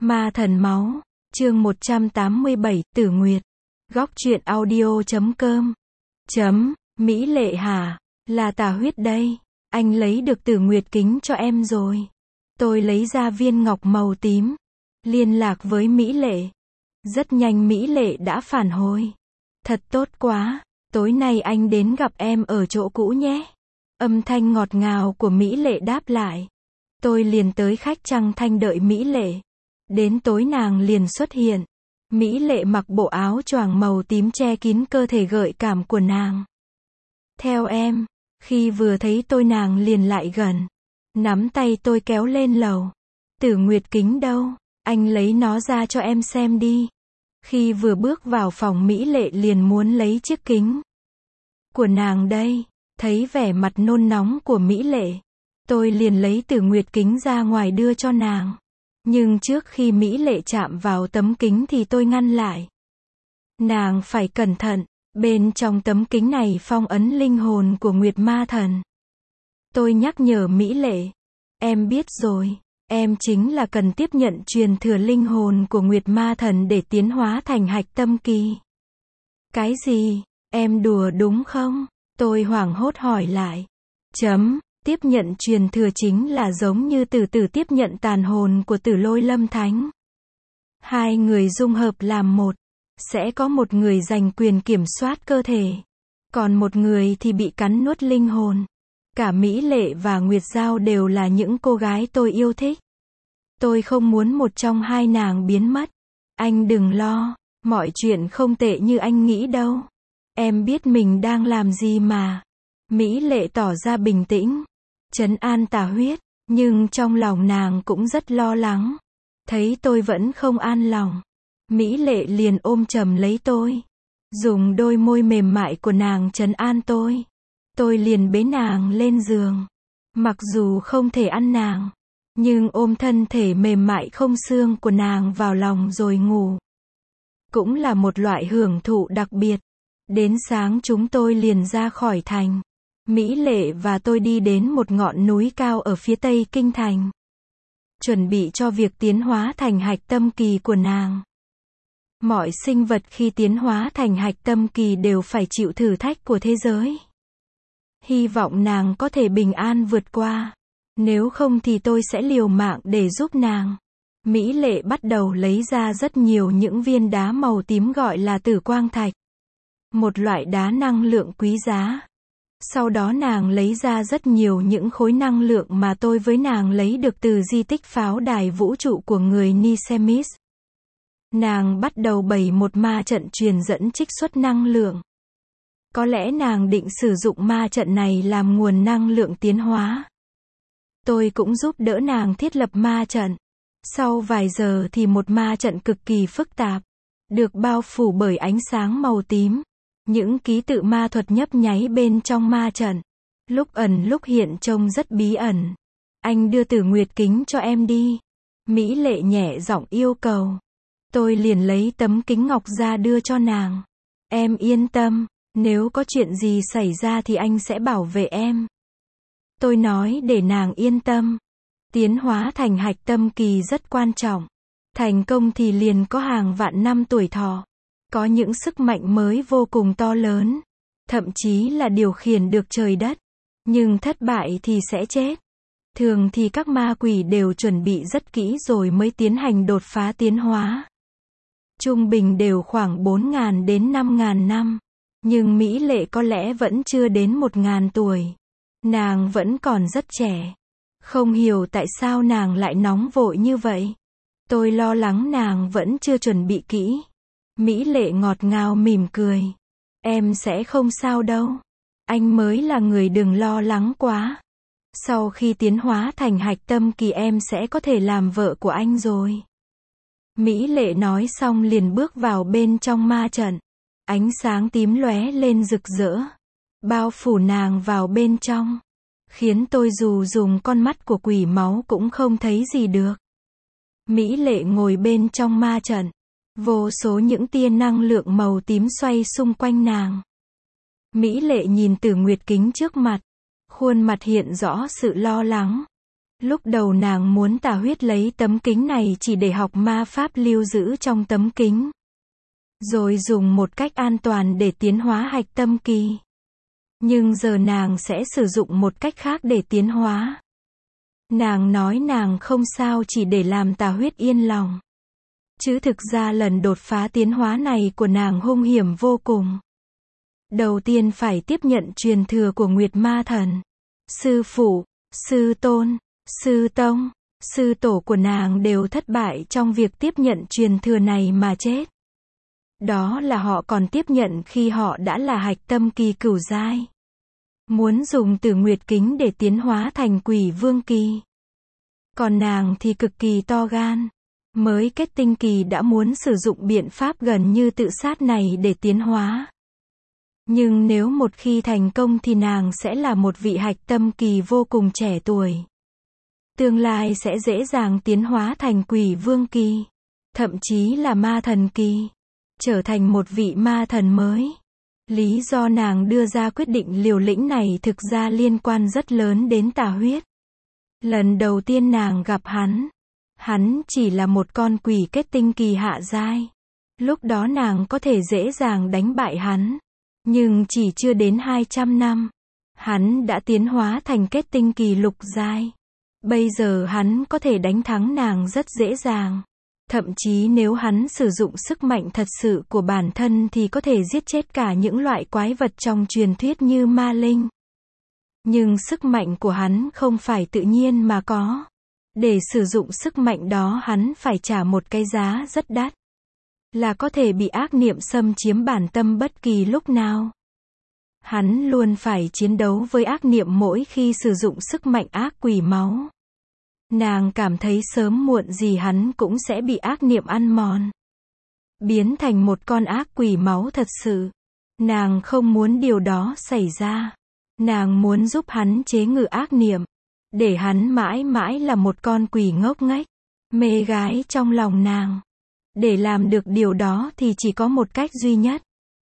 Ma thần máu, chương 187, Tử Nguyệt. Góc truyện audio.com. Mỹ Lệ hả? Là Tà Huyết đây. Anh lấy được Tử Nguyệt kính cho em rồi. Tôi lấy ra viên ngọc màu tím. Liên lạc với Mỹ Lệ. Rất nhanh Mỹ Lệ đã phản hồi. Thật tốt quá, tối nay anh đến gặp em ở chỗ cũ nhé. Âm thanh ngọt ngào của Mỹ Lệ đáp lại. Tôi liền tới khách Trăng Thanh đợi Mỹ Lệ. Đến tối nàng liền xuất hiện. Mỹ Lệ mặc bộ áo choàng màu tím che kín cơ thể gợi cảm của nàng. Theo em, khi vừa thấy tôi nàng liền lại gần. Nắm tay tôi kéo lên lầu. Tử Nguyệt kính đâu? Anh lấy nó ra cho em xem đi. Khi vừa bước vào phòng Mỹ Lệ liền muốn lấy chiếc kính của nàng đây. Thấy vẻ mặt nôn nóng của Mỹ Lệ, tôi liền lấy Tử Nguyệt kính ra ngoài đưa cho nàng. Nhưng trước khi Mỹ Lệ chạm vào tấm kính thì tôi ngăn lại. Nàng phải cẩn thận, bên trong tấm kính này phong ấn linh hồn của Nguyệt Ma Thần. Tôi nhắc nhở Mỹ Lệ. Em biết rồi, em chính là cần tiếp nhận truyền thừa linh hồn của Nguyệt Ma Thần để tiến hóa thành Hạch Tâm Kỳ. Cái gì? Em đùa đúng không? Tôi hoảng hốt hỏi lại. Tiếp nhận truyền thừa chính là giống như Tử Tử tiếp nhận tàn hồn của Tử Lôi Lâm Thánh. Hai người dung hợp làm một. Sẽ có một người giành quyền kiểm soát cơ thể. Còn một người thì bị cắn nuốt linh hồn. Cả Mỹ Lệ và Nguyệt Giao đều là những cô gái tôi yêu thích. Tôi không muốn một trong hai nàng biến mất. Anh đừng lo, mọi chuyện không tệ như anh nghĩ đâu. Em biết mình đang làm gì mà. Mỹ Lệ tỏ ra bình tĩnh, trấn an Tà Huyết, nhưng trong lòng nàng cũng rất lo lắng. Thấy tôi vẫn không an lòng, Mỹ Lệ liền ôm chầm lấy tôi, dùng đôi môi mềm mại của nàng trấn an tôi. Tôi liền bế nàng lên giường. Mặc dù không thể ăn nàng, nhưng ôm thân thể mềm mại không xương của nàng vào lòng rồi ngủ. Cũng là một loại hưởng thụ đặc biệt. Đến sáng chúng tôi liền ra khỏi thành. Mỹ Lệ và tôi đi đến một ngọn núi cao ở phía tây kinh thành. Chuẩn bị cho việc tiến hóa thành Hạch Tâm Kỳ của nàng. Mọi sinh vật khi tiến hóa thành Hạch Tâm Kỳ đều phải chịu thử thách của thế giới. Hy vọng nàng có thể bình an vượt qua. Nếu không thì tôi sẽ liều mạng để giúp nàng. Mỹ Lệ bắt đầu lấy ra rất nhiều những viên đá màu tím gọi là Tử Quang Thạch. Một loại đá năng lượng quý giá. Sau đó nàng lấy ra rất nhiều những khối năng lượng mà tôi với nàng lấy được từ di tích pháo đài vũ trụ của người Nicemis. Nàng bắt đầu bày một ma trận truyền dẫn trích xuất năng lượng. Có lẽ nàng định sử dụng ma trận này làm nguồn năng lượng tiến hóa. Tôi cũng giúp đỡ nàng thiết lập ma trận. Sau vài giờ thì một ma trận cực kỳ phức tạp, được bao phủ bởi ánh sáng màu tím. Những ký tự ma thuật nhấp nháy bên trong ma trận. Lúc ẩn lúc hiện trông rất bí ẩn. Anh đưa Tử Nguyệt kính cho em đi. Mỹ Lệ nhẹ giọng yêu cầu. Tôi liền lấy tấm kính ngọc ra đưa cho nàng. Em yên tâm, nếu có chuyện gì xảy ra thì anh sẽ bảo vệ em. Tôi nói để nàng yên tâm. Tiến hóa thành Hạch Tâm Kỳ rất quan trọng. Thành công thì liền có hàng vạn năm tuổi thọ. Có những sức mạnh mới vô cùng to lớn. Thậm chí là điều khiển được trời đất. Nhưng thất bại thì sẽ chết. Thường thì các ma quỷ đều chuẩn bị rất kỹ rồi mới tiến hành đột phá tiến hóa. Trung bình đều khoảng 4.000 đến 5.000 năm. Nhưng Mỹ Lệ có lẽ vẫn chưa đến 1.000 tuổi. Nàng vẫn còn rất trẻ. Không hiểu tại sao nàng lại nóng vội như vậy. Tôi lo lắng nàng vẫn chưa chuẩn bị kỹ. Mỹ Lệ ngọt ngào mỉm cười. Em sẽ không sao đâu. Anh mới là người đừng lo lắng quá. Sau khi tiến hóa thành Hạch Tâm Kỳ em sẽ có thể làm vợ của anh rồi. Mỹ Lệ nói xong liền bước vào bên trong ma trận. Ánh sáng tím lóe lên rực rỡ. Bao phủ nàng vào bên trong. Khiến tôi dù dùng con mắt của quỷ máu cũng không thấy gì được. Mỹ Lệ ngồi bên trong ma trận. Vô số những tia năng lượng màu tím xoay xung quanh nàng. Mỹ Lệ nhìn Tử Nguyệt kính trước mặt. Khuôn mặt hiện rõ sự lo lắng. Lúc đầu nàng muốn Tà Huyết lấy tấm kính này chỉ để học ma pháp lưu giữ trong tấm kính, rồi dùng một cách an toàn để tiến hóa hạch tâm kỳ. Nhưng giờ nàng sẽ sử dụng một cách khác để tiến hóa. Nàng nói nàng không sao chỉ để làm Tà Huyết yên lòng. Chứ thực ra lần đột phá tiến hóa này của nàng hung hiểm vô cùng. Đầu tiên phải tiếp nhận truyền thừa của Nguyệt Ma Thần. Sư phụ, sư tôn, sư tông, sư tổ của nàng đều thất bại trong việc tiếp nhận truyền thừa này mà chết. Đó là họ còn tiếp nhận khi họ đã là hạch tâm kỳ cửu giai. Muốn dùng Tử Nguyệt Kính để tiến hóa thành Quỷ Vương kỳ. Còn nàng thì cực kỳ to gan. Mới kết tinh kỳ đã muốn sử dụng biện pháp gần như tự sát này để tiến hóa. Nhưng nếu một khi thành công thì nàng sẽ là một vị hạch tâm kỳ vô cùng trẻ tuổi. Tương lai sẽ dễ dàng tiến hóa thành Quỷ Vương kỳ, thậm chí là Ma Thần kỳ, trở thành một vị ma thần mới. Lý do nàng đưa ra quyết định liều lĩnh này thực ra liên quan rất lớn đến Tà Huyết. Lần đầu tiên nàng gặp hắn chỉ là một con quỷ kết tinh kỳ hạ giai. Lúc đó nàng có thể dễ dàng đánh bại hắn. Nhưng chỉ chưa đến 200 năm, hắn đã tiến hóa thành kết tinh kỳ lục giai. Bây giờ hắn có thể đánh thắng nàng rất dễ dàng. Thậm chí nếu hắn sử dụng sức mạnh thật sự của bản thân thì có thể giết chết cả những loại quái vật trong truyền thuyết như ma linh. Nhưng sức mạnh của hắn không phải tự nhiên mà có. Để sử dụng sức mạnh đó hắn phải trả một cái giá rất đắt. Là có thể bị ác niệm xâm chiếm bản tâm bất kỳ lúc nào. Hắn luôn phải chiến đấu với ác niệm mỗi khi sử dụng sức mạnh ác quỷ máu. Nàng cảm thấy sớm muộn gì hắn cũng sẽ bị ác niệm ăn mòn. Biến thành một con ác quỷ máu thật sự. Nàng không muốn điều đó xảy ra. Nàng muốn giúp hắn chế ngự ác niệm. Để hắn mãi mãi là một con quỷ ngốc nghếch, mê gái trong lòng nàng. Để làm được điều đó thì chỉ có một cách duy nhất.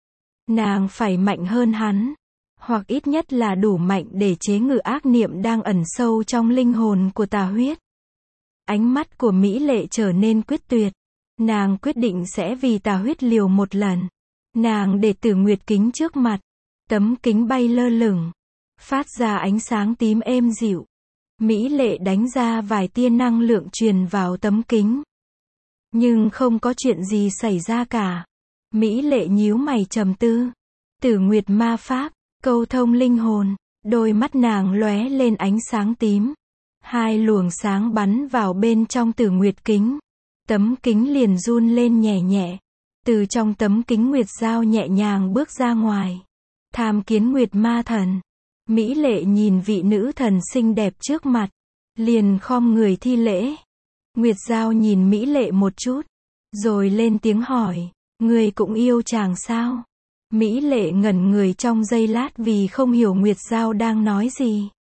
Nàng phải mạnh hơn hắn. Hoặc ít nhất là đủ mạnh để chế ngự ác niệm đang ẩn sâu trong linh hồn của Tà Huyết. Ánh mắt của Mỹ Lệ trở nên quyết tuyệt. Nàng quyết định sẽ vì Tà Huyết liều một lần. Nàng để Tử Nguyệt Kính trước mặt. Tấm kính bay lơ lửng, phát ra ánh sáng tím êm dịu. Mỹ Lệ đánh ra vài tia năng lượng truyền vào tấm kính. Nhưng không có chuyện gì xảy ra cả. Mỹ Lệ nhíu mày trầm tư. Tử Nguyệt ma pháp, câu thông linh hồn. Đôi mắt nàng lóe lên ánh sáng tím. Hai luồng sáng bắn vào bên trong Tử Nguyệt Kính. Tấm kính liền run lên nhẹ nhẹ. Từ trong tấm kính Nguyệt Giao nhẹ nhàng bước ra ngoài. Tham kiến Nguyệt Ma Thần. Mỹ Lệ nhìn vị nữ thần xinh đẹp trước mặt. Liền khom người thi lễ. Nguyệt Giao nhìn Mỹ Lệ một chút. Rồi lên tiếng hỏi. Người cũng yêu chàng sao? Mỹ Lệ ngẩn người trong giây lát vì không hiểu Nguyệt Giao đang nói gì.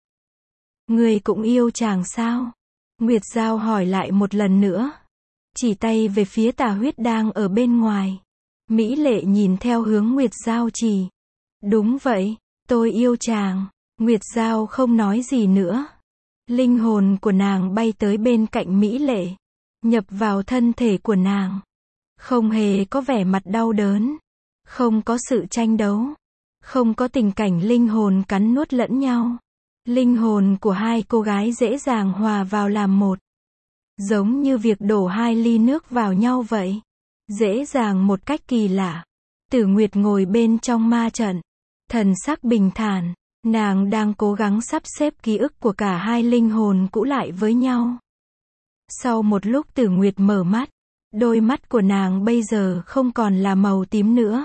Người cũng yêu chàng sao? Nguyệt Giao hỏi lại một lần nữa. Chỉ tay về phía Tà Huyết đang ở bên ngoài. Mỹ Lệ nhìn theo hướng Nguyệt Giao chỉ. Đúng vậy, tôi yêu chàng. Nguyệt Giao không nói gì nữa. Linh hồn của nàng bay tới bên cạnh Mỹ Lệ. Nhập vào thân thể của nàng. Không hề có vẻ mặt đau đớn. Không có sự tranh đấu. Không có tình cảnh linh hồn cắn nuốt lẫn nhau. Linh hồn của hai cô gái dễ dàng hòa vào làm một. Giống như việc đổ hai ly nước vào nhau vậy. Dễ dàng một cách kỳ lạ. Tử Nguyệt ngồi bên trong ma trận. Thần sắc bình thản. Nàng đang cố gắng sắp xếp ký ức của cả hai linh hồn cũ lại với nhau. Sau một lúc Tử Nguyệt mở mắt. Đôi mắt của nàng bây giờ không còn là màu tím nữa.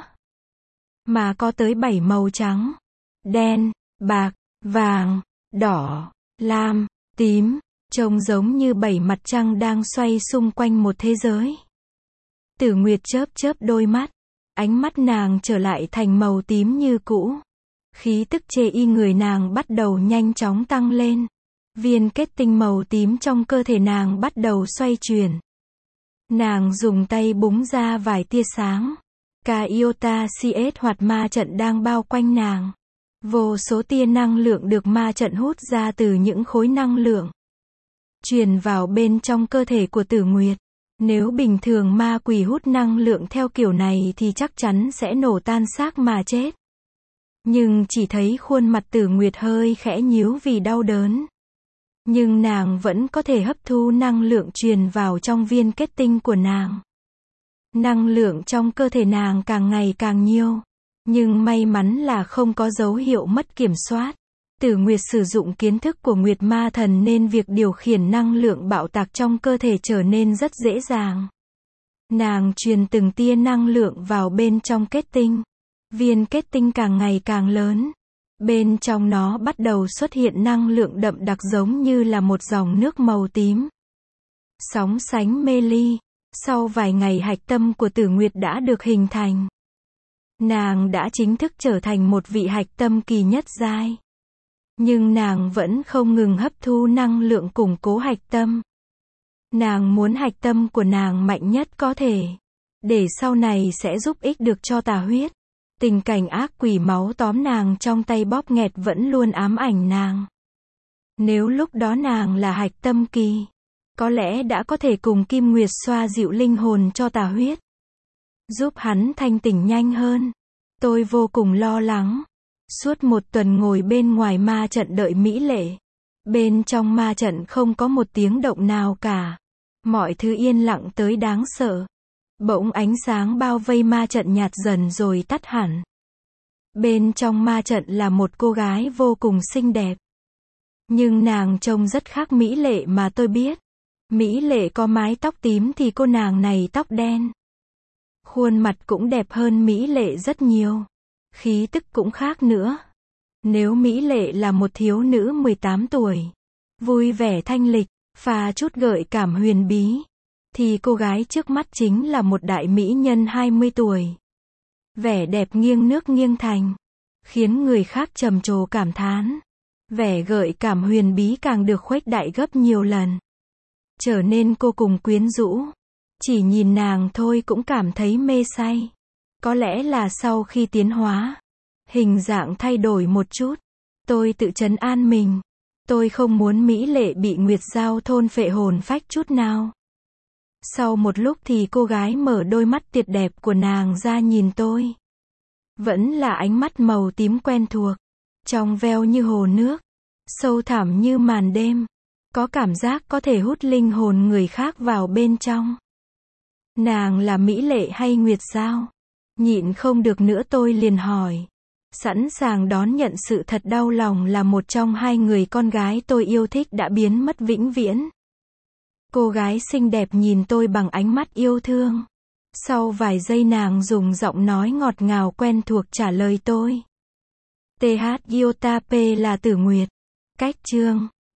Mà có tới 7 màu trắng. Đen, bạc, vàng, đỏ, lam, tím. Trông giống như 7 mặt trăng đang xoay xung quanh một thế giới. Tử Nguyệt chớp chớp đôi mắt. Ánh mắt nàng trở lại thành màu tím như cũ. Khí tức chê y người nàng bắt đầu nhanh chóng tăng lên. Viên kết tinh màu tím trong cơ thể nàng bắt đầu xoay chuyển. Nàng dùng tay búng ra vài tia sáng. Iota CS hoạt ma trận đang bao quanh nàng. Vô số tia năng lượng được ma trận hút ra từ những khối năng lượng. truyền vào bên trong cơ thể của Tử Nguyệt. Nếu bình thường ma quỷ hút năng lượng theo kiểu này thì chắc chắn sẽ nổ tan xác mà chết. Nhưng chỉ thấy khuôn mặt Tử Nguyệt hơi khẽ nhíu vì đau đớn. Nhưng nàng vẫn có thể hấp thu năng lượng truyền vào trong viên kết tinh của nàng. Năng lượng trong cơ thể nàng càng ngày càng nhiều. Nhưng may mắn là không có dấu hiệu mất kiểm soát. Tử Nguyệt sử dụng kiến thức của Nguyệt Ma Thần nên việc điều khiển năng lượng bạo tạc trong cơ thể trở nên rất dễ dàng. Nàng truyền từng tia năng lượng vào bên trong kết tinh. Viên kết tinh càng ngày càng lớn. Bên trong nó bắt đầu xuất hiện năng lượng đậm đặc giống như là một dòng nước màu tím. Sóng sánh mê ly. Sau vài ngày hạch tâm của Tử Nguyệt đã được hình thành. Nàng đã chính thức trở thành một vị hạch tâm kỳ nhất giai. Nhưng nàng vẫn không ngừng hấp thu năng lượng củng cố hạch tâm. Nàng muốn hạch tâm của nàng mạnh nhất có thể. Để sau này sẽ giúp ích được cho Tà Huyết. Tình cảnh ác quỷ máu tóm nàng trong tay bóp nghẹt vẫn luôn ám ảnh nàng. Nếu lúc đó nàng là hạch tâm kỳ, có lẽ đã có thể cùng Kim Nguyệt xoa dịu linh hồn cho Tà Huyết. Giúp hắn thanh tỉnh nhanh hơn. Tôi vô cùng lo lắng. Suốt một tuần ngồi bên ngoài ma trận đợi Mỹ Lệ. Bên trong ma trận không có một tiếng động nào cả. Mọi thứ yên lặng tới đáng sợ. Bỗng ánh sáng bao vây ma trận nhạt dần rồi tắt hẳn. Bên trong ma trận là một cô gái vô cùng xinh đẹp. Nhưng nàng trông rất khác Mỹ Lệ mà tôi biết. Mỹ Lệ có mái tóc tím thì cô nàng này tóc đen. Khuôn mặt cũng đẹp hơn Mỹ Lệ rất nhiều. Khí tức cũng khác nữa. Nếu Mỹ Lệ là một thiếu nữ 18 tuổi, vui vẻ thanh lịch, pha chút gợi cảm huyền bí, thì cô gái trước mắt chính là một đại mỹ nhân 20 tuổi. Vẻ đẹp nghiêng nước nghiêng thành, khiến người khác trầm trồ cảm thán. Vẻ gợi cảm huyền bí càng được khuếch đại gấp nhiều lần. Trở nên vô cùng quyến rũ. Chỉ nhìn nàng thôi cũng cảm thấy mê say. Có lẽ là sau khi tiến hóa, hình dạng thay đổi một chút. Tôi tự trấn an mình. Tôi không muốn Mỹ Lệ bị Nguyệt Giao thôn phệ hồn phách chút nào. Sau một lúc thì cô gái mở đôi mắt tuyệt đẹp của nàng ra nhìn tôi. Vẫn là ánh mắt màu tím quen thuộc. Trong veo như hồ nước. Sâu thẳm như màn đêm. Có cảm giác có thể hút linh hồn người khác vào bên trong. Nàng là Mỹ Lệ hay Nguyệt Giao? Nhịn không được nữa tôi liền hỏi. Sẵn sàng đón nhận sự thật đau lòng là một trong hai người con gái tôi yêu thích đã biến mất vĩnh viễn. Cô gái xinh đẹp nhìn tôi bằng ánh mắt yêu thương. Sau vài giây nàng dùng giọng nói ngọt ngào quen thuộc trả lời tôi. TH Iota P là Tử Nguyệt. Cách chương